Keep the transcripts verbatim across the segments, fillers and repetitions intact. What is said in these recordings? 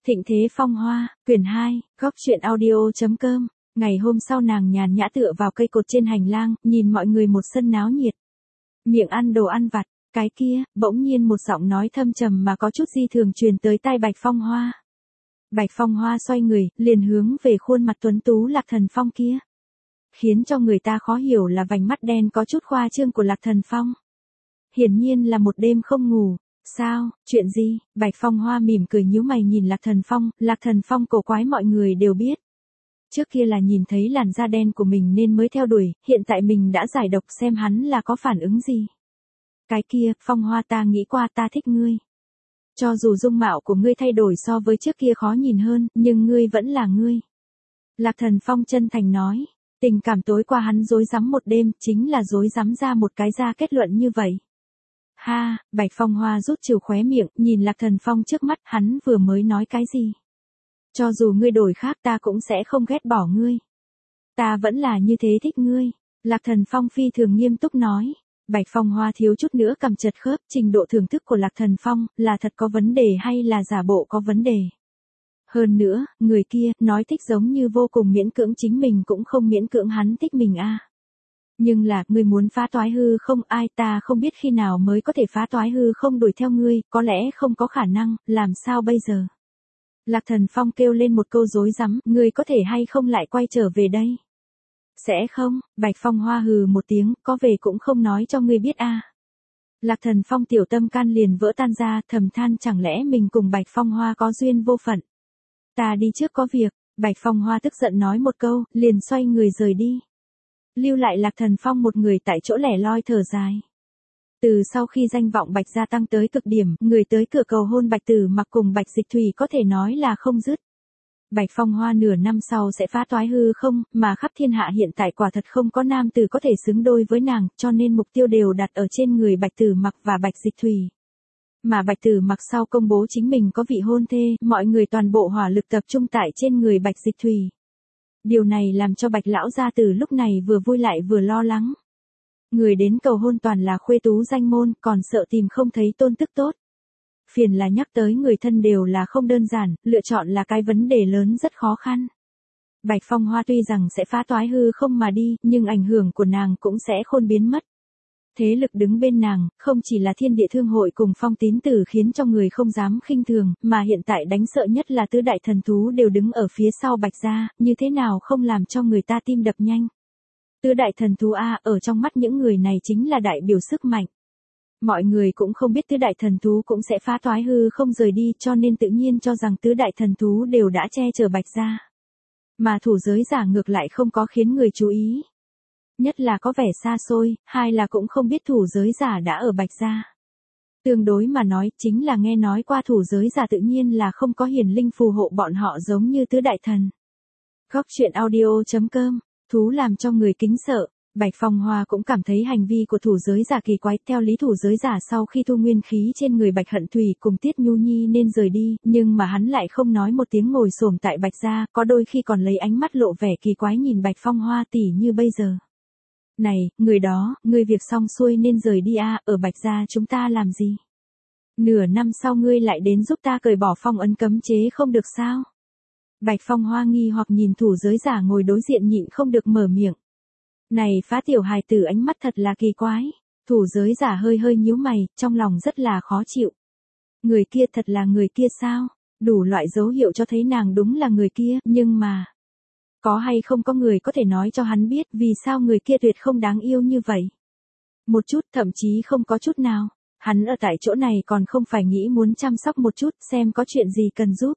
Thịnh Thế Phong Hoa, quyển hai, góc truyện audio.com. Ngày hôm sau nàng nhàn nhã tựa vào cây cột trên hành lang, nhìn mọi người một sân náo nhiệt. Miệng ăn đồ ăn vặt, cái kia, bỗng nhiên một giọng nói thâm trầm mà có chút di thường truyền tới tai Bạch Phong Hoa. Bạch Phong Hoa xoay người, liền hướng về khuôn mặt tuấn tú Lạc Thần Phong kia. Khiến cho người ta khó hiểu là vành mắt đen có chút khoa trương của Lạc Thần Phong. Hiển nhiên là một đêm không ngủ. Sao, chuyện gì? Bạch Phong Hoa mỉm cười nhíu mày nhìn Lạc Thần Phong, Lạc Thần Phong cổ quái mọi người đều biết. Trước kia là nhìn thấy làn da đen của mình nên mới theo đuổi, hiện tại mình đã giải độc xem hắn là có phản ứng gì. Cái kia, Phong Hoa ta nghĩ qua ta thích ngươi. Cho dù dung mạo của ngươi thay đổi so với trước kia khó nhìn hơn, nhưng ngươi vẫn là ngươi. Lạc Thần Phong chân thành nói, tình cảm tối qua hắn dối rắm một đêm, chính là dối rắm ra một cái ra kết luận như vậy. Ha, Bạch Phong Hoa rút chiều khóe miệng, nhìn Lạc Thần Phong trước mắt, hắn vừa mới nói cái gì? Cho dù ngươi đổi khác ta cũng sẽ không ghét bỏ ngươi. Ta vẫn là như thế thích ngươi. Lạc Thần Phong phi thường nghiêm túc nói. Bạch Phong Hoa thiếu chút nữa cầm chật khớp, trình độ thưởng thức của Lạc Thần Phong, là thật có vấn đề hay là giả bộ có vấn đề. Hơn nữa, người kia, nói thích giống như vô cùng miễn cưỡng chính mình cũng không miễn cưỡng hắn thích mình a. À. Nhưng là, ngươi muốn phá toái hư không ai ta không biết khi nào mới có thể phá toái hư không đuổi theo ngươi, có lẽ không có khả năng, làm sao bây giờ? Lạc Thần Phong kêu lên một câu rối rắm, ngươi có thể hay không lại quay trở về đây? Sẽ không, Bạch Phong Hoa hừ một tiếng, có về cũng không nói cho ngươi biết a. À. Lạc Thần Phong tiểu tâm can liền vỡ tan ra, thầm than chẳng lẽ mình cùng Bạch Phong Hoa có duyên vô phận. Ta đi trước có việc, Bạch Phong Hoa tức giận nói một câu, liền xoay người rời đi. Lưu lại Lạc Thần Phong một người tại chỗ lẻ loi thở dài. Từ sau khi danh vọng Bạch gia tăng tới cực điểm, người tới cửa cầu hôn Bạch Tử Mặc cùng Bạch Dịch Thủy có thể nói là không dứt. Bạch Phong Hoa nửa năm sau sẽ phá toái hư không, mà khắp thiên hạ hiện tại quả thật không có nam tử có thể xứng đôi với nàng, cho nên mục tiêu đều đặt ở trên người Bạch Tử Mặc và Bạch Dịch Thủy. Mà Bạch Tử Mặc sau công bố chính mình có vị hôn thê, mọi người toàn bộ hỏa lực tập trung tại trên người Bạch Dịch Thủy. Điều này làm cho Bạch lão gia tử lúc này vừa vui lại vừa lo lắng. Người đến cầu hôn toàn là khuê tú danh môn, còn sợ tìm không thấy tôn tức tốt. Phiền là nhắc tới người thân đều là không đơn giản, lựa chọn là cái vấn đề lớn rất khó khăn. Bạch Phong Hoa tuy rằng sẽ phá toái hư không mà đi, nhưng ảnh hưởng của nàng cũng sẽ khôn biến mất. Thế lực đứng bên nàng, không chỉ là Thiên Địa Thương Hội cùng Phong Tín Tử khiến cho người không dám khinh thường, mà hiện tại đánh sợ nhất là tứ đại thần thú đều đứng ở phía sau Bạch gia, như thế nào không làm cho người ta tim đập nhanh. Tứ đại thần thú A, ở trong mắt những người này chính là đại biểu sức mạnh. Mọi người cũng không biết tứ đại thần thú cũng sẽ phá toái hư không rời đi, cho nên tự nhiên cho rằng tứ đại thần thú đều đã che chở Bạch gia. Mà thủ giới giả ngược lại không có khiến người chú ý. Nhất là có vẻ xa xôi, hai là cũng không biết thủ giới giả đã ở Bạch gia. Tương đối mà nói, chính là nghe nói qua thủ giới giả tự nhiên là không có hiển linh phù hộ bọn họ giống như tứ đại thần. Góc truyện audio.com, thú làm cho người kính sợ. Bạch Phong Hoa cũng cảm thấy hành vi của thủ giới giả kỳ quái, theo lý thủ giới giả sau khi thu nguyên khí trên người Bạch Hận Thủy cùng Tiết Nhu Nhi nên rời đi, nhưng mà hắn lại không nói một tiếng ngồi xổm tại Bạch gia, có đôi khi còn lấy ánh mắt lộ vẻ kỳ quái nhìn Bạch Phong Hoa tỉ như bây giờ. Này, người đó, ngươi việc xong xuôi nên rời đi a, à, ở Bạch gia chúng ta làm gì? Nửa năm sau ngươi lại đến giúp ta cởi bỏ phong ấn cấm chế không được sao? Bạch Phong Hoa nghi hoặc nhìn thủ giới giả ngồi đối diện nhịn không được mở miệng. Này phá tiểu hài tử ánh mắt thật là kỳ quái. Thủ giới giả hơi hơi nhíu mày, trong lòng rất là khó chịu. Người kia thật là người kia sao? Đủ loại dấu hiệu cho thấy nàng đúng là người kia, nhưng mà... Có hay không có người có thể nói cho hắn biết vì sao người kia tuyệt không đáng yêu như vậy? Một chút, thậm chí không có chút nào. Hắn ở tại chỗ này còn không phải nghĩ muốn chăm sóc một chút xem có chuyện gì cần giúp.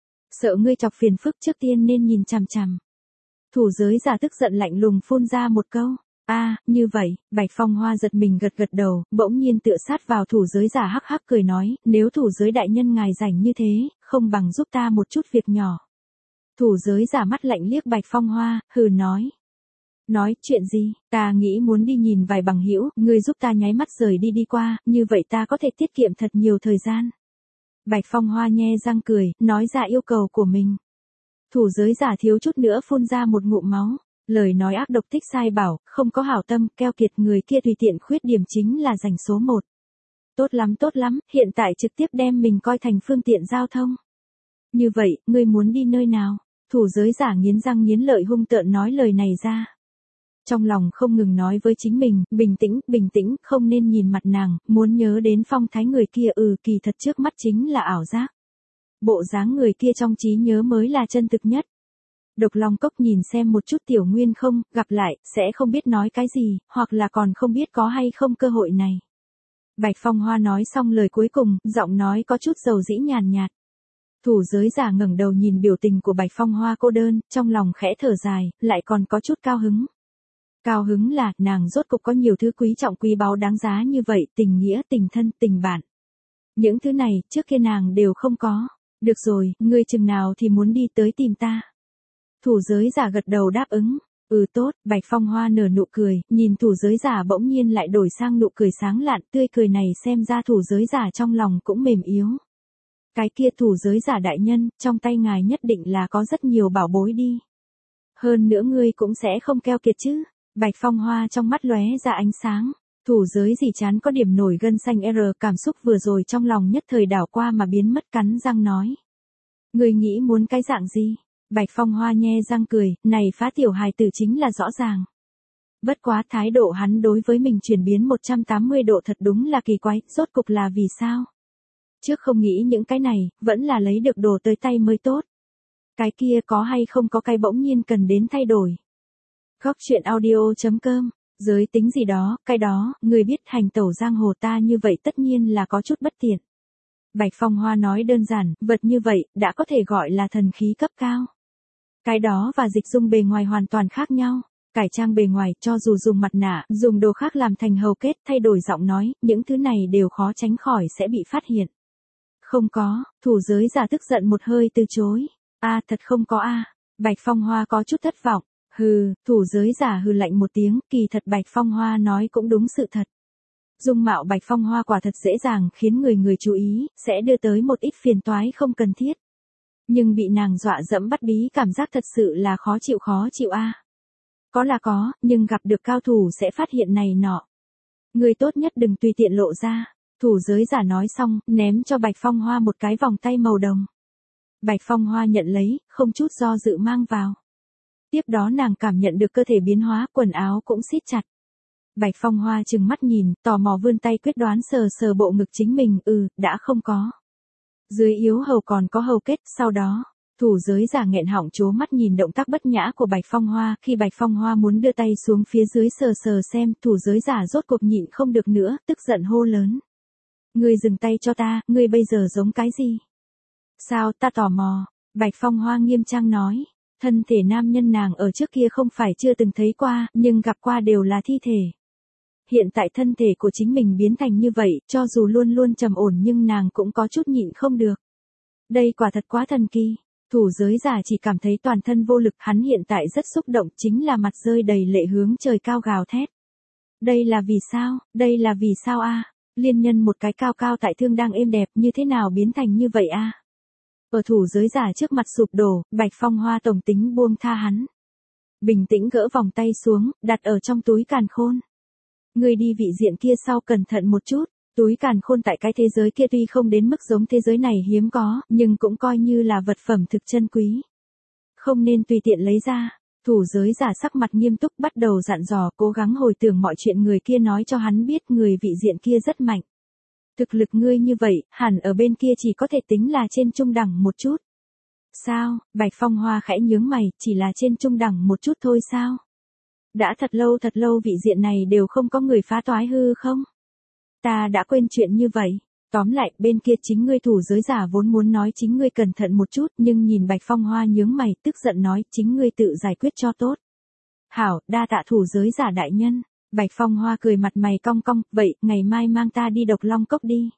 Sợ ngươi chọc phiền phức trước tiên nên nhìn chằm chằm. Thủ giới giả tức giận lạnh lùng phun ra một câu. A, à, như vậy, Bạch Phong Hoa giật mình gật gật đầu, bỗng nhiên tựa sát vào thủ giới giả hắc hắc cười nói, nếu thủ giới đại nhân ngài rảnh như thế, không bằng giúp ta một chút việc nhỏ. Thủ giới giả mắt lạnh liếc Bạch Phong Hoa, hừ nói. Nói, chuyện gì, ta nghĩ muốn đi nhìn vài bằng hữu, ngươi giúp ta nháy mắt rời đi đi qua, như vậy ta có thể tiết kiệm thật nhiều thời gian. Bạch Phong Hoa nhe răng cười, nói ra yêu cầu của mình. Thủ giới giả thiếu chút nữa phun ra một ngụm máu, lời nói ác độc thích sai bảo, không có hảo tâm, keo kiệt người kia tùy tiện khuyết điểm chính là giành số một. Tốt lắm tốt lắm, hiện tại trực tiếp đem mình coi thành phương tiện giao thông. Như vậy, ngươi muốn đi nơi nào? Thủ giới giả nghiến răng nghiến lợi hung tợn nói lời này ra. Trong lòng không ngừng nói với chính mình, bình tĩnh, bình tĩnh, không nên nhìn mặt nàng, muốn nhớ đến phong thái người kia ừ kỳ thật trước mắt chính là ảo giác. Bộ dáng người kia trong trí nhớ mới là chân thực nhất. Độc Long Cốc nhìn xem một chút Tiểu Nguyên không, gặp lại, sẽ không biết nói cái gì, hoặc là còn không biết có hay không cơ hội này. Bạch Phong Hoa nói xong lời cuối cùng, giọng nói có chút dầu dĩ nhàn nhạt. Thủ giới giả ngẩng đầu nhìn biểu tình của Bạch Phong Hoa cô đơn, trong lòng khẽ thở dài, lại còn có chút cao hứng. Cao hứng là, nàng rốt cục có nhiều thứ quý trọng quý báu đáng giá như vậy, tình nghĩa, tình thân, tình bạn. Những thứ này, trước kia nàng đều không có. Được rồi, ngươi chừng nào thì muốn đi tới tìm ta. Thủ giới giả gật đầu đáp ứng. Ừ tốt, Bạch Phong Hoa nở nụ cười, nhìn thủ giới giả bỗng nhiên lại đổi sang nụ cười sáng lạn, tươi cười này xem ra thủ giới giả trong lòng cũng mềm yếu. Cái kia thủ giới giả đại nhân, trong tay ngài nhất định là có rất nhiều bảo bối đi. Hơn nữa ngươi cũng sẽ không keo kiệt chứ. Bạch Phong Hoa trong mắt lóe ra ánh sáng. Thủ giới gì chán có điểm nổi gân xanh R, cảm xúc vừa rồi trong lòng nhất thời đảo qua mà biến mất, cắn răng nói. Ngươi nghĩ muốn cái dạng gì? Bạch Phong Hoa nhe răng cười, này phá tiểu hài tử chính là rõ ràng. Bất quá thái độ hắn đối với mình chuyển biến một trăm tám mươi độ thật đúng là kỳ quái, rốt cục là vì sao? Trước không nghĩ những cái này, vẫn là lấy được đồ tới tay mới tốt. Cái kia có hay không có cái bỗng nhiên cần đến thay đổi. Góc truyện audio chấm com, giới tính gì đó, cái đó, người biết hành tẩu giang hồ ta như vậy tất nhiên là có chút bất tiện. Bạch Phong Hoa nói đơn giản, vật như vậy, đã có thể gọi là thần khí cấp cao. Cái đó và dịch dung bề ngoài hoàn toàn khác nhau. Cải trang bề ngoài, cho dù dùng mặt nạ, dùng đồ khác làm thành hầu kết, thay đổi giọng nói, những thứ này đều khó tránh khỏi sẽ bị phát hiện. Không có, thủ giới giả tức giận một hơi từ chối. A thật không có a. Bạch Phong Hoa có chút thất vọng. Hừ, thủ giới giả hừ lạnh một tiếng, kỳ thật Bạch Phong Hoa nói cũng đúng sự thật. Dung mạo Bạch Phong Hoa quả thật dễ dàng khiến người người chú ý, sẽ đưa tới một ít phiền toái không cần thiết. Nhưng bị nàng dọa dẫm bắt bí cảm giác thật sự là khó chịu khó chịu a. Có là có, nhưng gặp được cao thủ sẽ phát hiện này nọ. Người tốt nhất đừng tùy tiện lộ ra. Thủ giới giả nói xong, ném cho Bạch Phong Hoa một cái vòng tay màu đồng. Bạch Phong Hoa nhận lấy, không chút do dự mang vào. Tiếp đó nàng cảm nhận được cơ thể biến hóa, quần áo cũng siết chặt. Bạch Phong Hoa trừng mắt nhìn, tò mò vươn tay quyết đoán sờ sờ bộ ngực chính mình, ừ, đã không có. Dưới yếu hầu còn có hầu kết, sau đó, thủ giới giả nghẹn họng trố mắt nhìn động tác bất nhã của Bạch Phong Hoa, khi Bạch Phong Hoa muốn đưa tay xuống phía dưới sờ sờ xem, thủ giới giả rốt cuộc nhịn không được nữa, tức giận hô lớn. Ngươi dừng tay cho ta, ngươi bây giờ giống cái gì? Sao, ta tò mò, Bạch Phong Hoa nghiêm trang nói. Thân thể nam nhân nàng ở trước kia không phải chưa từng thấy qua, nhưng gặp qua đều là thi thể. Hiện tại thân thể của chính mình biến thành như vậy, cho dù luôn luôn trầm ổn nhưng nàng cũng có chút nhịn không được. Đây quả thật quá thần kỳ. Thủ giới giả chỉ cảm thấy toàn thân vô lực, hắn hiện tại rất xúc động, chính là mặt rơi đầy lệ hướng trời cao gào thét. Đây là vì sao, đây là vì sao a? Liên nhân một cái cao cao tại thương đang êm đẹp, như thế nào biến thành như vậy a? Ở thủ giới giả trước mặt sụp đổ, Bạch Phong Hoa tổng tính buông tha hắn. Bình tĩnh gỡ vòng tay xuống, đặt ở trong túi càn khôn. Người đi vị diện kia sau cẩn thận một chút, túi càn khôn tại cái thế giới kia tuy không đến mức giống thế giới này hiếm có, nhưng cũng coi như là vật phẩm thực chân quý. Không nên tùy tiện lấy ra. Thủ giới giả sắc mặt nghiêm túc bắt đầu dặn dò, cố gắng hồi tưởng mọi chuyện người kia nói cho hắn biết, người vị diện kia rất mạnh. Thực lực ngươi như vậy, hẳn ở bên kia chỉ có thể tính là trên trung đẳng một chút. Sao, Bạch Phong Hoa khẽ nhướng mày, chỉ là trên trung đẳng một chút thôi sao? Đã thật lâu thật lâu vị diện này đều không có người phá toái hư không? Ta đã quên chuyện như vậy. Tóm lại, bên kia chính ngươi thủ giới giả vốn muốn nói chính ngươi cẩn thận một chút, nhưng nhìn Bạch Phong Hoa nhướng mày, tức giận nói, chính ngươi tự giải quyết cho tốt. Hảo, đa tạ thủ giới giả đại nhân. Bạch Phong Hoa cười mặt mày cong cong, vậy, ngày mai mang ta đi Độc Long Cốc đi.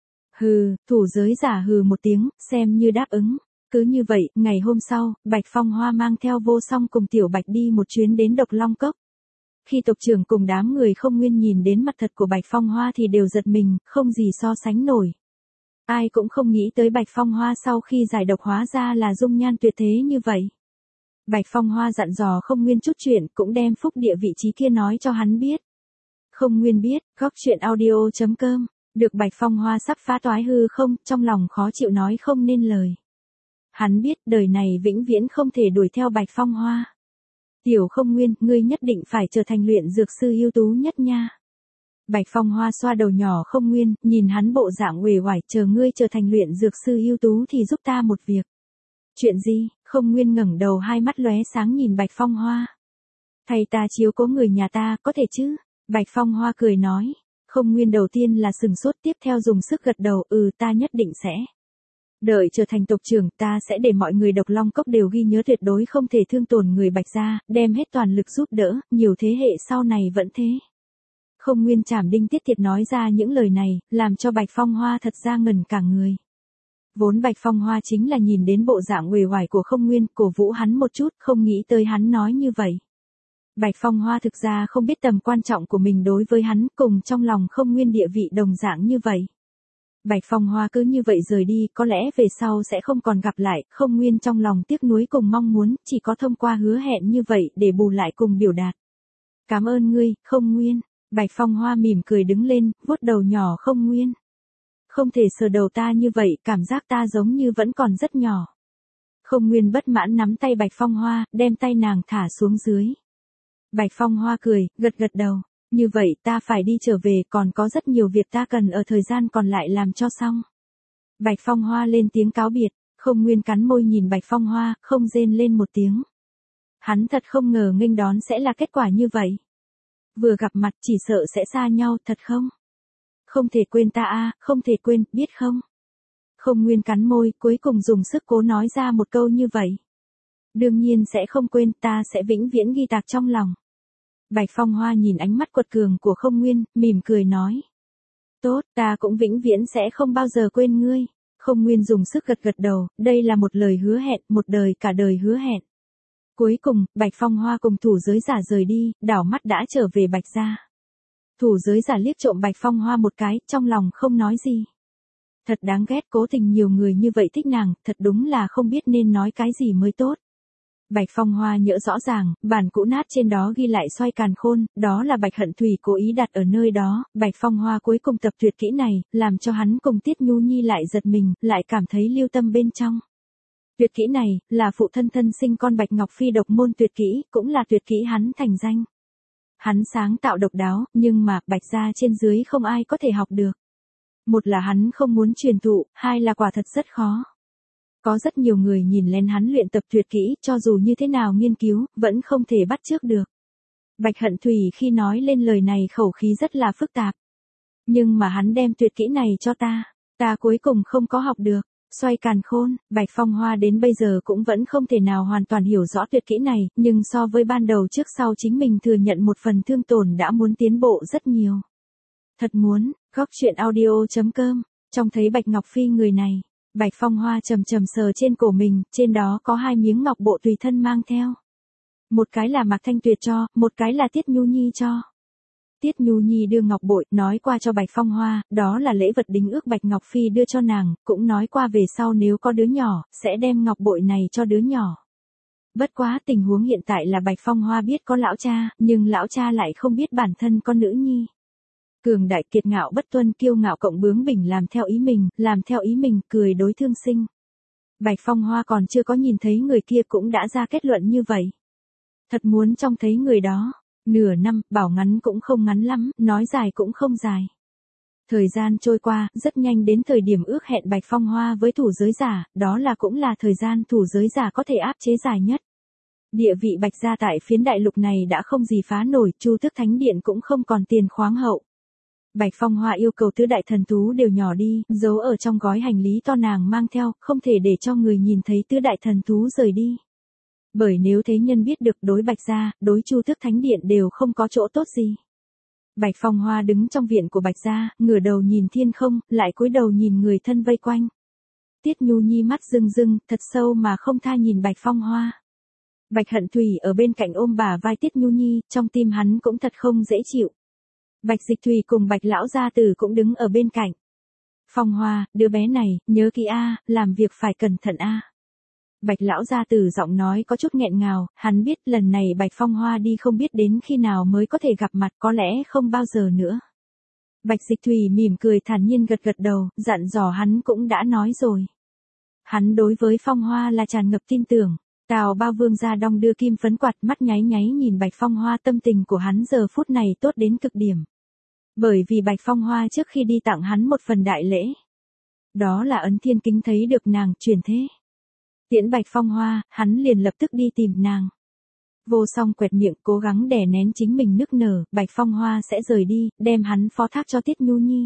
Hừ, thủ giới giả hừ một tiếng, xem như đáp ứng. Cứ như vậy, ngày hôm sau, Bạch Phong Hoa mang theo Vô Song cùng Tiểu Bạch đi một chuyến đến Độc Long Cốc. Khi tộc trưởng cùng đám người không nguyên nhìn đến mặt thật của Bạch Phong Hoa thì đều giật mình, không gì so sánh nổi. Ai cũng không nghĩ tới Bạch Phong Hoa sau khi giải độc hóa ra là dung nhan tuyệt thế như vậy. Bạch Phong Hoa dặn dò không nguyên chút chuyện, cũng đem phúc địa vị trí kia nói cho hắn biết. Không nguyên biết, góc truyện audio chấm com, được Bạch Phong Hoa sắp phá toái hư không, trong lòng khó chịu nói không nên lời. Hắn biết đời này vĩnh viễn không thể đuổi theo Bạch Phong Hoa. Tiểu Không Nguyên, ngươi nhất định phải trở thành luyện dược sư ưu tú nhất nha. Bạch Phong Hoa xoa đầu nhỏ Không Nguyên, nhìn hắn bộ dạng uể oải, chờ ngươi trở thành luyện dược sư ưu tú thì giúp ta một việc. Chuyện gì? Không Nguyên ngẩng đầu, hai mắt lóe sáng nhìn Bạch Phong Hoa. Thầy ta chiếu cố người nhà ta, có thể chứ? Bạch Phong Hoa cười nói. Không Nguyên đầu tiên là sừng sốt, tiếp theo dùng sức gật đầu, ừ ta nhất định sẽ. Đợi trở thành tộc trưởng, ta sẽ để mọi người Độc Long Cốc đều ghi nhớ tuyệt đối không thể thương tổn người Bạch gia, đem hết toàn lực giúp đỡ, nhiều thế hệ sau này vẫn thế. Không Nguyên chảm đinh tiết thiệt nói ra những lời này, làm cho Bạch Phong Hoa thật ra ngẩn cả người. Vốn Bạch Phong Hoa chính là nhìn đến bộ dạng uể oải của Không Nguyên, cổ vũ hắn một chút, không nghĩ tới hắn nói như vậy. Bạch Phong Hoa thực ra không biết tầm quan trọng của mình đối với hắn, cùng trong lòng Không Nguyên địa vị đồng dạng như vậy. Bạch Phong Hoa cứ như vậy rời đi, có lẽ về sau sẽ không còn gặp lại, Không Nguyên trong lòng tiếc nuối cùng mong muốn, chỉ có thông qua hứa hẹn như vậy để bù lại cùng biểu đạt. Cảm ơn ngươi, Không Nguyên. Bạch Phong Hoa mỉm cười đứng lên, vuốt đầu nhỏ Không Nguyên. Không thể sờ đầu ta như vậy, cảm giác ta giống như vẫn còn rất nhỏ. Không Nguyên bất mãn nắm tay Bạch Phong Hoa, đem tay nàng thả xuống dưới. Bạch Phong Hoa cười, gật gật đầu. Như vậy ta phải đi trở về, còn có rất nhiều việc ta cần ở thời gian còn lại làm cho xong. Bạch Phong Hoa lên tiếng cáo biệt, Không Nguyên cắn môi nhìn Bạch Phong Hoa, không rên lên một tiếng. Hắn thật không ngờ nghênh đón sẽ là kết quả như vậy. Vừa gặp mặt chỉ sợ sẽ xa nhau, thật không? Không thể quên ta a, không thể quên, biết không? Không Nguyên cắn môi, cuối cùng dùng sức cố nói ra một câu như vậy. Đương nhiên sẽ không quên, ta sẽ vĩnh viễn ghi tạc trong lòng. Bạch Phong Hoa nhìn ánh mắt quật cường của Không Nguyên, mỉm cười nói. Tốt, ta cũng vĩnh viễn sẽ không bao giờ quên ngươi. Không Nguyên dùng sức gật gật đầu, đây là một lời hứa hẹn, một đời cả đời hứa hẹn. Cuối cùng, Bạch Phong Hoa cùng thủ giới giả rời đi, đảo mắt đã trở về Bạch gia. Thủ giới giả liếc trộm Bạch Phong Hoa một cái, trong lòng không nói gì. Thật đáng ghét, cố tình nhiều người như vậy thích nàng, thật đúng là không biết nên nói cái gì mới tốt. Bạch Phong Hoa nhớ rõ ràng, bản cũ nát trên đó ghi lại xoay càn khôn, đó là Bạch Hận Thủy cố ý đặt ở nơi đó. Bạch Phong Hoa cuối cùng tập tuyệt kỹ này, làm cho hắn cùng Tiết Nhu Nhi lại giật mình, lại cảm thấy lưu tâm bên trong. Tuyệt kỹ này, là phụ thân thân sinh con Bạch Ngọc Phi độc môn tuyệt kỹ, cũng là tuyệt kỹ hắn thành danh. Hắn sáng tạo độc đáo, nhưng mà, Bạch gia trên dưới không ai có thể học được. Một là hắn không muốn truyền thụ, hai là quả thật rất khó. Có rất nhiều người nhìn lên hắn luyện tập tuyệt kỹ, cho dù như thế nào nghiên cứu, vẫn không thể bắt chước được. Bạch Hận Thủy khi nói lên lời này khẩu khí rất là phức tạp. Nhưng mà hắn đem tuyệt kỹ này cho ta, ta cuối cùng không có học được. Xoay càn khôn, Bạch Phong Hoa đến bây giờ cũng vẫn không thể nào hoàn toàn hiểu rõ tuyệt kỹ này, nhưng so với ban đầu trước sau chính mình thừa nhận một phần thương tổn đã muốn tiến bộ rất nhiều. Thật muốn, góc truyện audio chấm com, trông thấy Bạch Ngọc Phi người này, Bạch Phong Hoa trầm trầm sờ trên cổ mình, trên đó có hai miếng ngọc bộ tùy thân mang theo. Một cái là Mạc Thanh Tuyệt cho, một cái là Tiết Nhu Nhi cho. Tiết Nhu Nhi đưa ngọc bội, nói qua cho Bạch Phong Hoa, đó là lễ vật đính ước Bạch Ngọc Phi đưa cho nàng, cũng nói qua về sau nếu có đứa nhỏ, sẽ đem ngọc bội này cho đứa nhỏ. Bất quá tình huống hiện tại là Bạch Phong Hoa biết có lão cha, nhưng lão cha lại không biết bản thân con nữ nhi. Cường đại kiệt ngạo bất tuân kiêu ngạo cộng bướng bỉnh làm theo ý mình, làm theo ý mình, cười đối thương sinh. Bạch Phong Hoa còn chưa có nhìn thấy người kia cũng đã ra kết luận như vậy. Thật muốn trông thấy người đó. Nửa năm, bảo ngắn cũng không ngắn lắm, nói dài cũng không dài. Thời gian trôi qua, rất nhanh đến thời điểm ước hẹn Bạch Phong Hoa với thủ giới giả, đó là cũng là thời gian thủ giới giả có thể áp chế dài nhất. Địa vị Bạch gia tại phiến đại lục này đã không gì phá nổi, Chu Tước Thánh Điện cũng không còn tiền khoáng hậu. Bạch Phong Hoa yêu cầu tứ đại thần thú đều nhỏ đi, giấu ở trong gói hành lý to nàng mang theo, không thể để cho người nhìn thấy tứ đại thần thú rời đi. Bởi nếu thế nhân biết được đối Bạch gia, đối Chu Tước Thánh Điện đều không có chỗ tốt gì. Bạch Phong Hoa đứng trong viện của Bạch gia, ngửa đầu nhìn thiên không, lại cúi đầu nhìn người thân vây quanh. Tiết Nhu Nhi mắt rưng rưng, thật sâu mà không tha nhìn Bạch Phong Hoa. Bạch Hận Thủy ở bên cạnh ôm bà vai Tiết Nhu Nhi, trong tim hắn cũng thật không dễ chịu. Bạch Dịch Thủy cùng Bạch lão gia tử cũng đứng ở bên cạnh. Phong Hoa, đứa bé này, nhớ kỹ a, làm việc phải cẩn thận a. Bạch lão gia tử giọng nói có chút nghẹn ngào, hắn biết lần này Bạch Phong Hoa đi không biết đến khi nào mới có thể gặp mặt, có lẽ không bao giờ nữa. Bạch Dịch Thủy mỉm cười thản nhiên gật gật đầu, dặn dò hắn cũng đã nói rồi. Hắn đối với Phong Hoa là tràn ngập tin tưởng. Tào Bao Vương ra đong đưa kim phấn quạt, mắt nháy nháy nhìn Bạch Phong Hoa, tâm tình của hắn giờ phút này tốt đến cực điểm. Bởi vì Bạch Phong Hoa trước khi đi tặng hắn một phần đại lễ. Đó là Ấn Thiên Kính thấy được nàng, chuyển thế. Tiễn Bạch Phong Hoa, hắn liền lập tức đi tìm nàng. Vô Song quẹt miệng, cố gắng đè nén chính mình nức nở, Bạch Phong Hoa sẽ rời đi, đem hắn phó thác cho Tiết Nhu Nhi.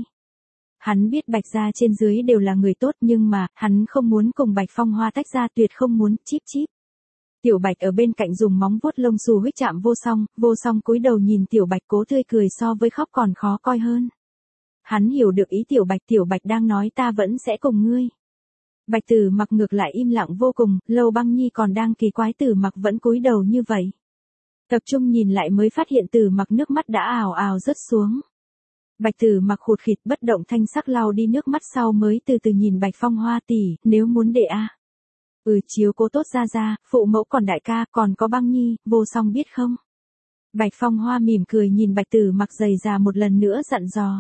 Hắn biết Bạch gia trên dưới đều là người tốt, nhưng mà, hắn không muốn cùng Bạch Phong Hoa tách ra, tuyệt không muốn, chíp chíp. Tiểu Bạch ở bên cạnh dùng móng vuốt lông xù huých chạm Vô Song, Vô Song cúi đầu nhìn Tiểu Bạch cố tươi cười so với khóc còn khó coi hơn. Hắn hiểu được ý Tiểu Bạch, Tiểu Bạch đang nói ta vẫn sẽ cùng ngươi. Bạch Tử Mặc ngược lại im lặng vô cùng, Lâu Băng Nhi còn đang kỳ quái Tử Mặc vẫn cúi đầu như vậy. Tập trung nhìn lại mới phát hiện Tử Mặc nước mắt đã ào ào rớt xuống. Bạch Tử Mặc khụt khịt bất động thanh sắc lau đi nước mắt sau mới từ từ nhìn Bạch Phong Hoa tỷ, nếu muốn để a. À. Ừ, chiếu cố tốt ra ra, phụ mẫu còn đại ca, còn có Băng Nhi, Vô Song biết không? Bạch Phong Hoa mỉm cười nhìn Bạch Tử Mặc dày già một lần nữa dặn dò.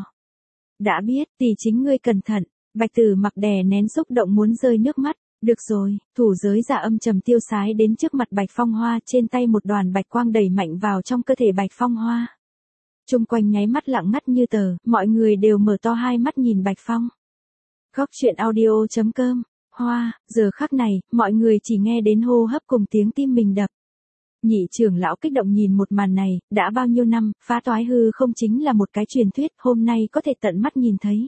Đã biết, tỷ chính ngươi cẩn thận. Bạch Tử Mặc đè nén xúc động muốn rơi nước mắt. Được rồi, thủ giới giả âm trầm tiêu sái đến trước mặt Bạch Phong Hoa, trên tay một đoàn bạch quang đẩy mạnh vào trong cơ thể Bạch Phong Hoa. Trung quanh nháy mắt lặng ngắt như tờ, mọi người đều mở to hai mắt nhìn Bạch Phong. Góc truyện audio chấm com. Hoa, giờ khắc này, mọi người chỉ nghe đến hô hấp cùng tiếng tim mình đập. Nhị trưởng lão kích động nhìn một màn này, đã bao nhiêu năm, phá toái hư không chính là một cái truyền thuyết, hôm nay có thể tận mắt nhìn thấy.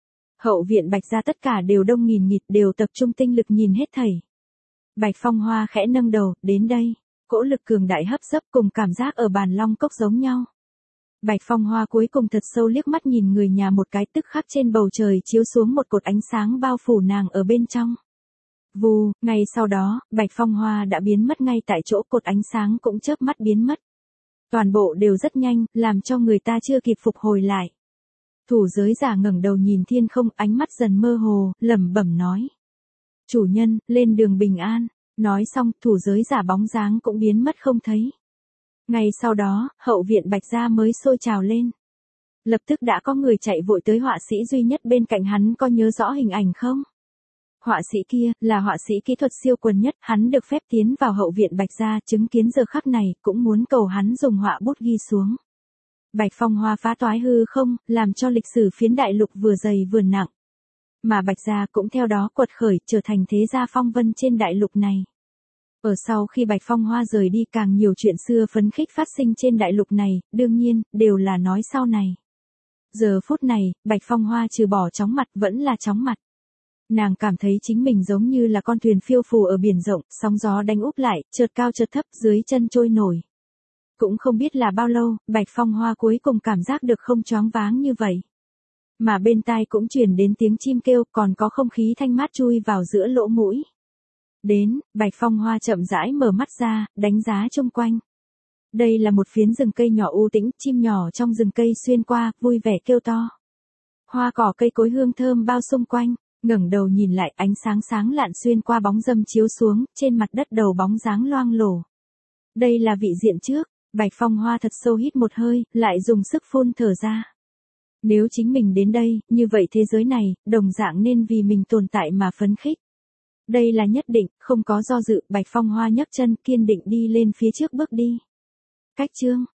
Hậu viện Bạch gia tất cả đều đông nghìn nghịt, đều tập trung tinh lực nhìn hết thảy. Bạch Phong Hoa khẽ nâng đầu, đến đây, cỗ lực cường đại hấp dấp cùng cảm giác ở bàn long cốc giống nhau. Bạch Phong Hoa cuối cùng thật sâu liếc mắt nhìn người nhà một cái, tức khắc trên bầu trời chiếu xuống một cột ánh sáng bao phủ nàng ở bên trong. Vù, ngay sau đó, Bạch Phong Hoa đã biến mất ngay tại chỗ, cột ánh sáng cũng chớp mắt biến mất. Toàn bộ đều rất nhanh, làm cho người ta chưa kịp phục hồi lại. Thủ giới giả ngẩng đầu nhìn thiên không, ánh mắt dần mơ hồ, lẩm bẩm nói. Chủ nhân, lên đường bình an. Nói xong, thủ giới giả bóng dáng cũng biến mất không thấy. Ngay sau đó, hậu viện Bạch gia mới sôi trào lên. Lập tức đã có người chạy vội tới họa sĩ duy nhất bên cạnh hắn, có nhớ rõ hình ảnh không? Họa sĩ kia, là họa sĩ kỹ thuật siêu quần nhất, hắn được phép tiến vào hậu viện Bạch gia, chứng kiến giờ khắc này, cũng muốn cầu hắn dùng họa bút ghi xuống. Bạch Phong Hoa phá toái hư không, làm cho lịch sử phiến đại lục vừa dày vừa nặng. Mà Bạch gia cũng theo đó quật khởi, trở thành thế gia phong vân trên đại lục này. Ở sau khi Bạch Phong Hoa rời đi, càng nhiều chuyện xưa phấn khích phát sinh trên đại lục này, đương nhiên, đều là nói sau này. Giờ phút này, Bạch Phong Hoa trừ bỏ chóng mặt vẫn là chóng mặt. Nàng cảm thấy chính mình giống như là con thuyền phiêu phù ở biển rộng, sóng gió đánh úp lại, chợt cao chợt thấp, dưới chân trôi nổi. Cũng không biết là bao lâu, Bạch Phong Hoa cuối cùng cảm giác được không choáng váng như vậy. Mà bên tai cũng truyền đến tiếng chim kêu, còn có không khí thanh mát chui vào giữa lỗ mũi. Đến, Bạch Phong Hoa chậm rãi mở mắt ra, đánh giá xung quanh. Đây là một phiến rừng cây nhỏ u tĩnh, chim nhỏ trong rừng cây xuyên qua, vui vẻ kêu to. Hoa cỏ cây cối hương thơm bao xung quanh, ngẩng đầu nhìn lại, ánh sáng sáng lạn xuyên qua bóng râm chiếu xuống, trên mặt đất đầu bóng dáng loang lổ. Đây là vị diện trước, Bạch Phong Hoa thật sâu hít một hơi, lại dùng sức phun thở ra. Nếu chính mình đến đây, như vậy thế giới này, đồng dạng nên vì mình tồn tại mà phấn khích. Đây là nhất định, không có do dự, Bạch Phong Hoa nhấc chân kiên định đi lên phía trước bước đi. Cách chương